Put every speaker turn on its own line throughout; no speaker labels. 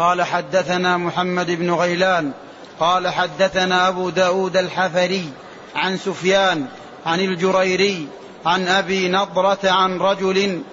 قال حدثنا محمد بن غيلان قال حدثنا أبو داود الحفري عن سفيان عن الجريري عن أبي نضرة عن رجل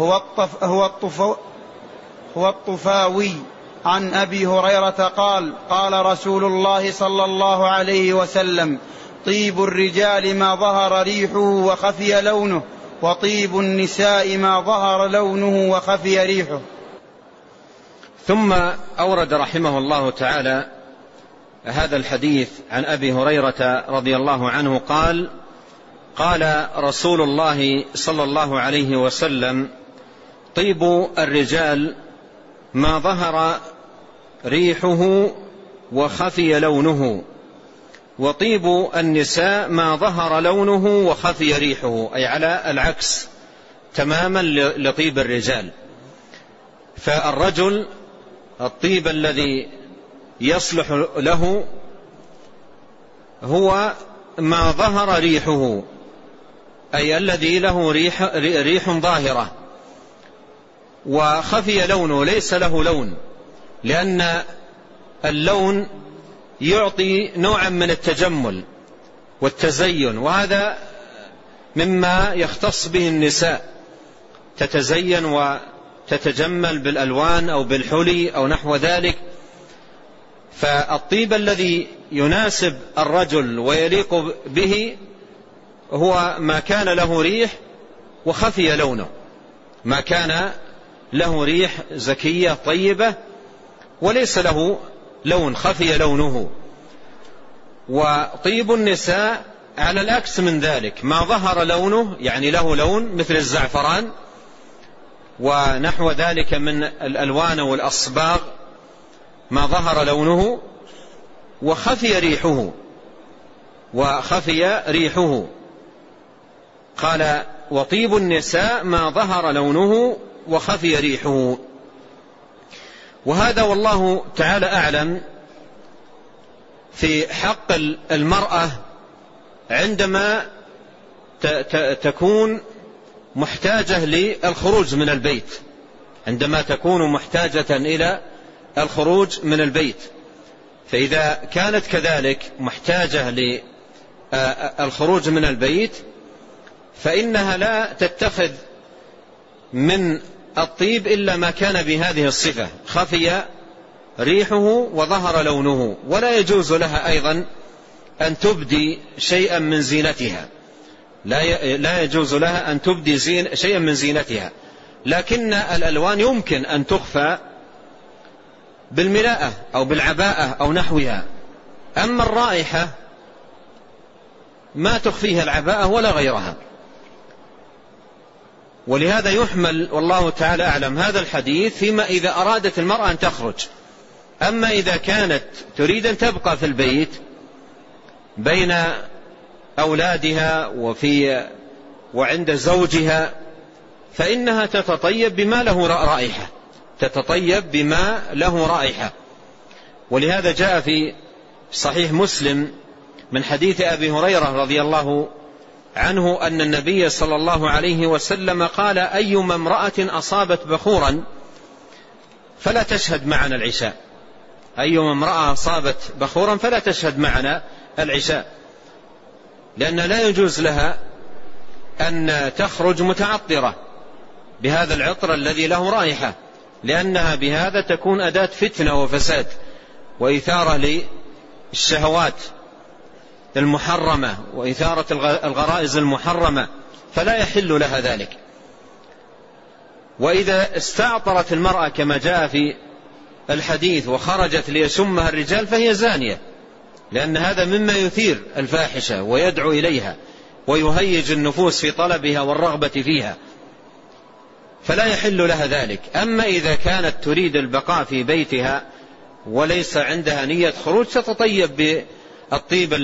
هو الطفاوي عن أبي هريرة قال قال رسول الله صلى الله عليه وسلم: طيب الرجال ما ظهر ريحه وخفي لونه، وطيب النساء ما ظهر لونه وخفي ريحه.
ثم أورد رحمه الله تعالى هذا الحديث عن أبي هريرة رضي الله عنه قال: قال رسول الله صلى الله عليه وسلم: طيب الرجال ما ظهر ريحه وخفي لونه، وطيب النساء ما ظهر لونه وخفي ريحه، أي على العكس تماما لطيب الرجال. فالرجل الطيب الذي يصلح له هو ما ظهر ريحه، أي الذي له ريح ظاهرة، وخفي لونه ليس له لون، لأن اللون يعطي نوعا من التجمل والتزين، وهذا مما يختص به النساء، تتزين وتتجمل بالألوان أو بالحلي أو نحو ذلك. فالطيب الذي يناسب الرجل ويليق به هو ما كان له ريح وخفي لونه، ما كان له ريح زكية طيبة وليس له لون، خفي لونه. وطيب النساء على العكس من ذلك، ما ظهر لونه، يعني له لون مثل الزعفران ونحو ذلك من الألوان والأصباغ، ما ظهر لونه وخفي ريحه، وخفي ريحه. قال: وطيب النساء ما ظهر لونه وخفي ريحه. وهذا والله تعالى أعلم في حق المرأة عندما تكون محتاجة للخروج من البيت، عندما تكون محتاجة إلى الخروج من البيت. فإذا كانت كذلك محتاجة للخروج من البيت فإنها لا تتخذ من الطيب إلا ما كان بهذه الصفة: خفي ريحه وظهر لونه. ولا يجوز لها أيضا أن تبدي شيئا من زينتها، لا يجوز لها أن تبدي شيئا من زينتها، لكن الألوان يمكن أن تخفى بالملاءة أو بالعباءة أو نحوها. أما الرائحة ما تخفيها العباءة ولا غيرها. ولهذا يحمل والله تعالى أعلم هذا الحديث فيما إذا أرادت المرأة أن تخرج. أما إذا كانت تريد أن تبقى في البيت بين أولادها وعند زوجها فإنها تتطيب بما له رائحة، تتطيب بما له رائحة. ولهذا جاء في صحيح مسلم من حديث أبي هريرة رضي الله عنه أن النبي صلى الله عليه وسلم قال: أيما امرأة أصابت بخورا فلا تشهد معنا العشاء. أيما امرأة أصابت بخورا فلا تشهد معنا العشاء، لأن لا يجوز لها أن تخرج متعطرة بهذا العطر الذي له رائحة، لأنها بهذا تكون أداة فتنة وفساد وإثارة للشهوات المحرمة وإثارة الغرائز المحرمة، فلا يحل لها ذلك. وإذا استعطرت المرأة كما جاء في الحديث وخرجت ليشمها الرجال فهي زانية، لأن هذا مما يثير الفاحشة ويدعو إليها ويهيج النفوس في طلبها والرغبة فيها، فلا يحل لها ذلك. أما إذا كانت تريد البقاء في بيتها وليس عندها نية خروج تتطيب بالطيب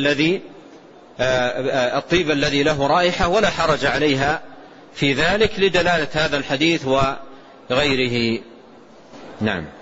الذي له رائحة ولا حرج عليها في ذلك، لدلالة هذا الحديث وغيره. نعم.